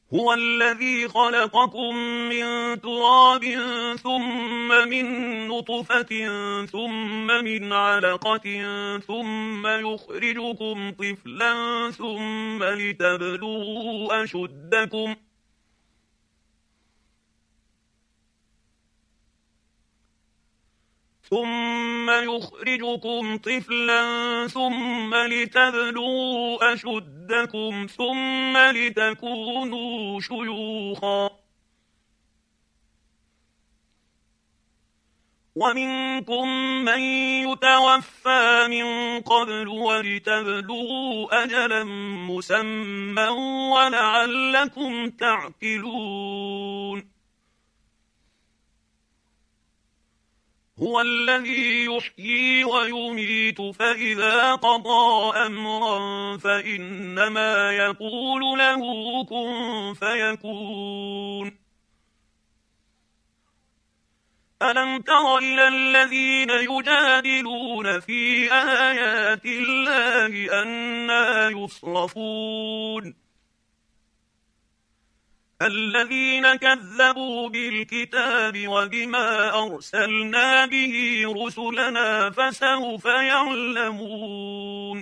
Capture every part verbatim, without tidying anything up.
هو الذي خلقكم من تراب ثم من نطفة ثم من علقة ثم يخرجكم طفلا ثم لتبلغوا أشدكم ثم يخرجكم طفلا ثم لتبلغوا أشدكم ثم لتكونوا شيوخا ومنكم من يتوفى من قبل ولتبلغوا أجلا مسمى ولعلكم تعقلون هو الذي يحيي ويميت فإذا قضى أمرا فإنما يقول له كن فيكون ألم تر إلى الذين يجادلون في آيات الله أنى يصرفون الذين كذبوا بالكتاب وبما أرسلنا به رسلنا فسوف يعلمون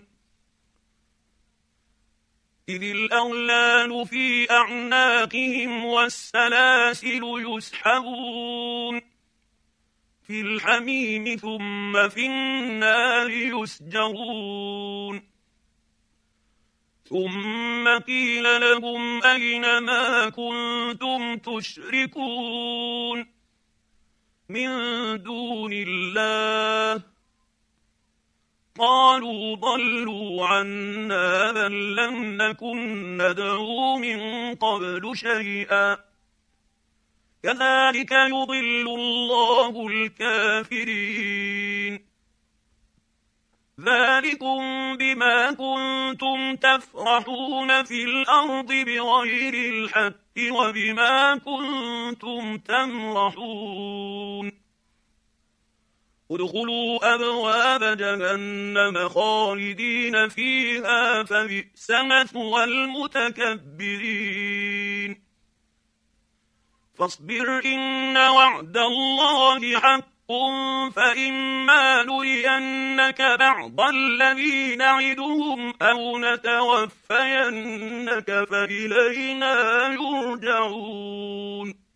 إذ الأغلال في أعناقهم والسلاسل يسحبون في الحميم ثم في النار يسجرون ثم قيل لهم أين ما كنتم تشركون من دون الله قالوا ضلوا عنا بل لم نكن ندعو من قبل شيئا كذلك يضل الله الكافرين ذلكم بما كنتم تفرحون في الأرض بغير الحق وبما كنتم تمرحون ادخلوا أبواب جهنم خالدين فيها فبئس مثوى المتكبرين فاصبر إن وعد الله حق فإما نرينك بعض الذي نعدهم أو نتوفينك فإلينا يرجعون